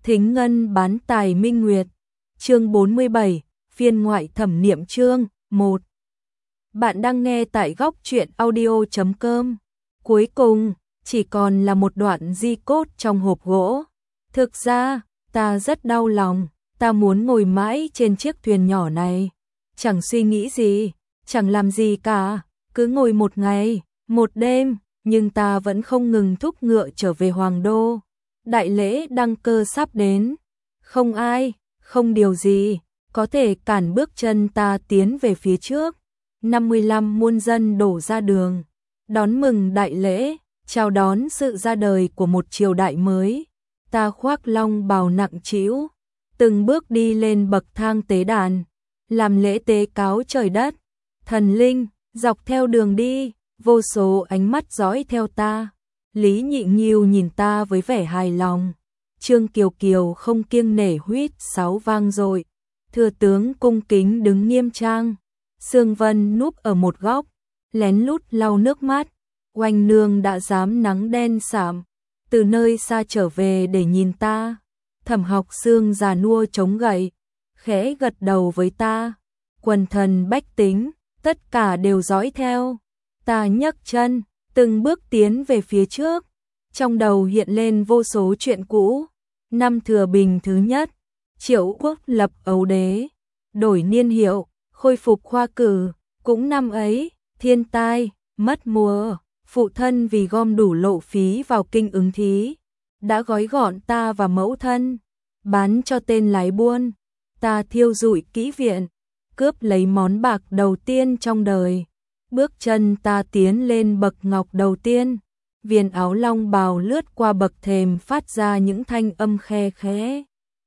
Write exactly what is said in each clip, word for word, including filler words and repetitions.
Thính Ngân bán tài minh nguyệt. Chương bốn mươi bảy, phiên ngoại thẩm niệm chương một. Bạn đang nghe tại góc truyện audio chấm com. Cuối cùng, chỉ còn là một đoạn di cốt trong hộp gỗ. Thực ra, ta rất đau lòng, ta muốn ngồi mãi trên chiếc thuyền nhỏ này. Chẳng suy nghĩ gì, chẳng làm gì cả, cứ ngồi một ngày, một đêm, nhưng ta vẫn không ngừng thúc ngựa trở về Hoàng Đô. Đại lễ đăng cơ sắp đến, không ai, không điều gì, có thể cản bước chân ta tiến về phía trước. năm mươi lăm muôn dân đổ ra đường, đón mừng đại lễ, chào đón sự ra đời của một triều đại mới. Ta khoác long bào nặng trĩu, từng bước đi lên bậc thang tế đàn, làm lễ tế cáo trời đất, thần linh, dọc theo đường đi, vô số ánh mắt dõi theo ta. Lý Nhị Nghiêu nhìn ta với vẻ hài lòng. Trương Kiều Kiều không kiêng nể huýt sáo vang dội. Thừa tướng cung kính đứng nghiêm trang. Sương Vân núp ở một góc, lén lút lau nước mắt. Oanh nương đã dám nắng đen sạm, từ nơi xa trở về để nhìn ta. Thẩm Học Xương già nua chống gậy, khẽ gật đầu với ta. Quần thần bách tính, tất cả đều dõi theo. Ta nhấc chân, từng bước tiến về phía trước, trong đầu hiện lên vô số chuyện cũ. Năm Thừa Bình thứ nhất, Triệu Quốc lập ấu đế, đổi niên hiệu, khôi phục khoa cử. Cũng năm ấy, thiên tai, mất mùa, phụ thân vì gom đủ lộ phí vào kinh ứng thí, đã gói gọn ta và mẫu thân, bán cho tên lái buôn. Ta thiêu rụi kỹ viện, cướp lấy món bạc đầu tiên trong đời. Bước chân ta tiến lên bậc ngọc đầu tiên, viền áo long bào lướt qua bậc thềm phát ra những thanh âm khe khẽ.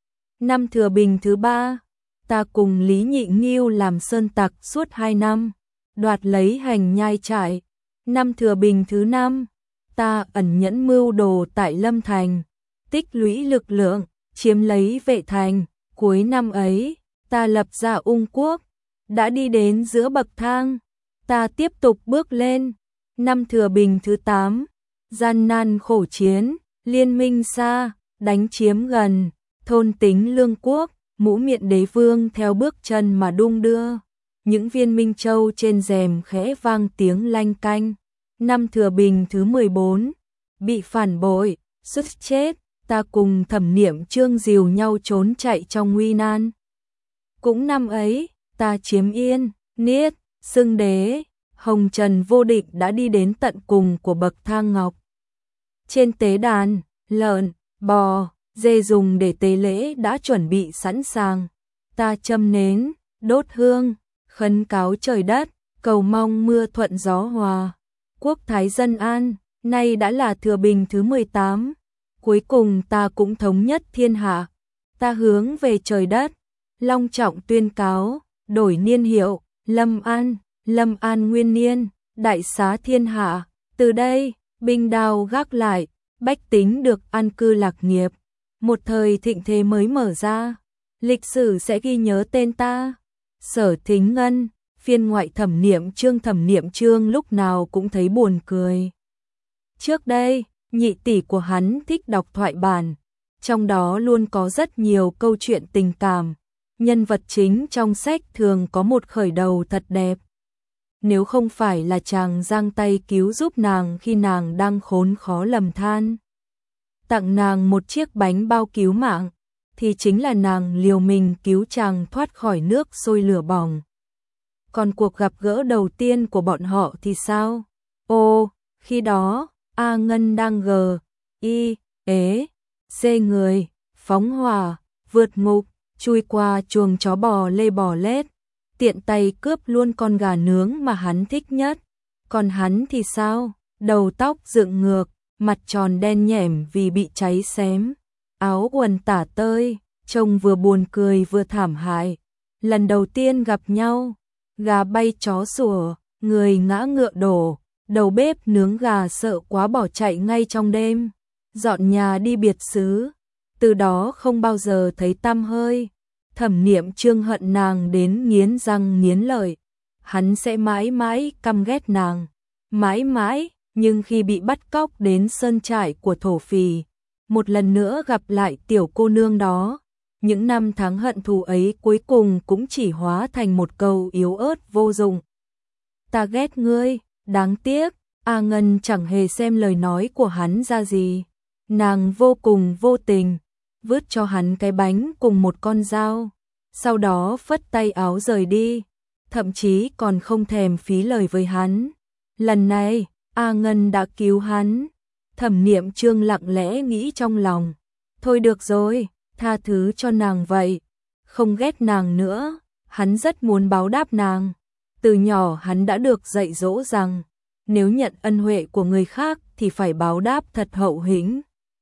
Năm Thừa Bình thứ ba, ta cùng Lý Nhị Nghiêu làm sơn tặc suốt hai năm, đoạt lấy hành nhai trại. Năm Thừa Bình thứ năm, ta ẩn nhẫn mưu đồ tại Lâm Thành, tích lũy lực lượng, chiếm lấy Vệ Thành. Cuối năm ấy, ta lập ra Ung Quốc, đã đi đến giữa bậc thang. Ta tiếp tục bước lên. Năm Thừa Bình thứ tám, gian nan khổ chiến, liên minh xa, đánh chiếm gần, thôn tính lương quốc, Mũ Miện Đế Vương theo bước chân mà đung đưa. Những viên minh châu trên rèm khẽ vang tiếng lanh canh. Năm Thừa Bình thứ mười bốn, bị phản bội, suýt chết, ta cùng Thẩm Niệm Chương dìu nhau trốn chạy trong nguy nan. Cũng năm ấy, ta chiếm Yên, Niết, Xưng Đế, Hồng Trần vô địch đã đi đến tận cùng của bậc thang ngọc. Trên tế đàn, lợn, bò, dê dùng để tế lễ đã chuẩn bị sẵn sàng. Ta châm nến, đốt hương, khấn cáo trời đất, cầu mong mưa thuận gió hòa, quốc thái dân an. Nay đã là Thừa Bình thứ mười tám, cuối cùng ta cũng thống nhất thiên hạ. Ta hướng về trời đất, long trọng tuyên cáo, đổi niên hiệu, Lâm An. Lâm An nguyên niên, đại xá thiên hạ. Từ đây, binh đao gác lại, bách tính được an cư lạc nghiệp. Một thời thịnh thế mới mở ra, lịch sử sẽ ghi nhớ tên ta. Sở Thính Ngân, phiên ngoại thẩm niệm chương. Thẩm niệm chương lúc nào cũng thấy buồn cười. Trước đây, nhị tỷ của hắn thích đọc thoại bản, trong đó luôn có rất nhiều câu chuyện tình cảm. Nhân vật chính trong sách thường có một khởi đầu thật đẹp. Nếu không phải là chàng giang tay cứu giúp nàng khi nàng đang khốn khó lầm than, tặng nàng một chiếc bánh bao cứu mạng, thì chính là nàng liều mình cứu chàng thoát khỏi nước sôi lửa bỏng. Còn cuộc gặp gỡ đầu tiên của bọn họ thì sao? Ô, khi đó, A Ngân đang gờ, y, ế, xê người, phóng hỏa, vượt ngục, chui qua chuồng chó bò lê bò lết, tiện tay cướp luôn con gà nướng mà hắn thích nhất. Còn hắn thì sao? Đầu tóc dựng ngược, mặt tròn đen nhẻm vì bị cháy xém, áo quần tả tơi, trông vừa buồn cười vừa thảm hại. Lần đầu tiên gặp nhau, gà bay chó sủa, người ngã ngựa đổ, đầu bếp nướng gà sợ quá bỏ chạy ngay trong đêm, dọn nhà đi biệt xứ. Từ đó không bao giờ thấy tăm hơi. Thẩm Niệm Chương hận nàng đến nghiến răng nghiến lợi. Hắn sẽ mãi mãi căm ghét nàng, mãi mãi. Nhưng khi bị bắt cóc đến sơn trại của thổ phỉ, một lần nữa gặp lại tiểu cô nương đó. Những năm tháng hận thù ấy cuối cùng cũng chỉ hóa thành một câu yếu ớt vô dụng. Ta ghét ngươi, đáng tiếc. A Ngân chẳng hề xem lời nói của hắn ra gì. Nàng vô cùng vô tình, vứt cho hắn cái bánh cùng một con dao. Sau đó phất tay áo rời đi, thậm chí còn không thèm phí lời với hắn. Lần này, A Ngân đã cứu hắn. Thẩm Niệm Chương lặng lẽ nghĩ trong lòng. Thôi được rồi, tha thứ cho nàng vậy. Không ghét nàng nữa, hắn rất muốn báo đáp nàng. Từ nhỏ hắn đã được dạy dỗ rằng, nếu nhận ân huệ của người khác thì phải báo đáp thật hậu hĩnh.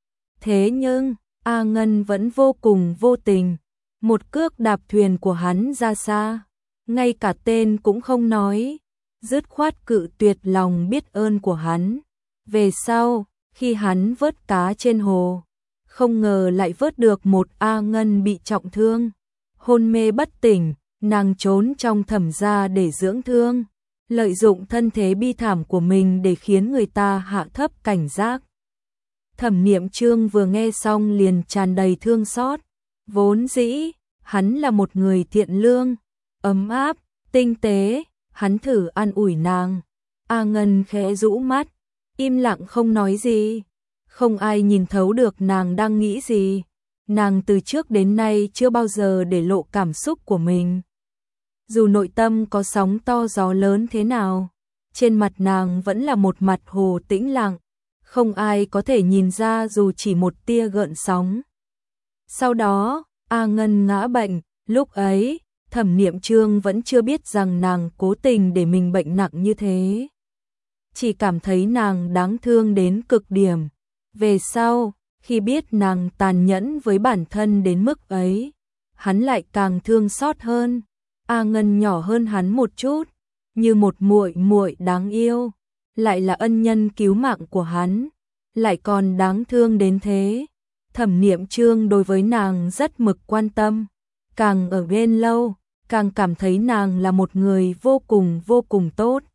Thế nhưng, A Ngân vẫn vô cùng vô tình. Một cước đạp thuyền của hắn ra xa, ngay cả tên cũng không nói, dứt khoát cự tuyệt lòng biết ơn của hắn. Về sau, khi hắn vớt cá trên hồ, không ngờ lại vớt được một A Ngân bị trọng thương, hôn mê bất tỉnh, nàng trốn trong Thẩm gia để dưỡng thương, lợi dụng thân thế bi thảm của mình để khiến người ta hạ thấp cảnh giác. Thẩm Niệm Chương vừa nghe xong liền tràn đầy thương xót. Vốn dĩ, hắn là một người thiện lương, ấm áp, tinh tế, hắn thử an ủi nàng. A Ngân khẽ rũ mắt, im lặng không nói gì. Không ai nhìn thấu được nàng đang nghĩ gì. Nàng từ trước đến nay chưa bao giờ để lộ cảm xúc của mình. Dù nội tâm có sóng to gió lớn thế nào, trên mặt nàng vẫn là một mặt hồ tĩnh lặng. Không ai có thể nhìn ra dù chỉ một tia gợn sóng. Sau đó, A Ngân ngã bệnh, lúc ấy, Thẩm Niệm Chương vẫn chưa biết rằng nàng cố tình để mình bệnh nặng như thế. Chỉ cảm thấy nàng đáng thương đến cực điểm. Về sau, khi biết nàng tàn nhẫn với bản thân đến mức ấy, hắn lại càng thương xót hơn. A Ngân nhỏ hơn hắn một chút, như một muội muội đáng yêu, lại là ân nhân cứu mạng của hắn, lại còn đáng thương đến thế. Thẩm Niệm Chương đối với nàng rất mực quan tâm, càng ở bên lâu, càng cảm thấy nàng là một người vô cùng vô cùng tốt.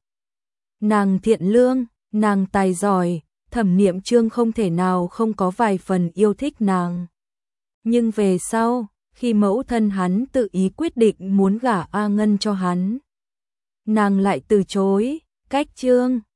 Nàng thiện lương, nàng tài giỏi, Thẩm Niệm Chương không thể nào không có vài phần yêu thích nàng. Nhưng về sau, khi mẫu thân hắn tự ý quyết định muốn gả A Ngân cho hắn, nàng lại từ chối. Cách Chương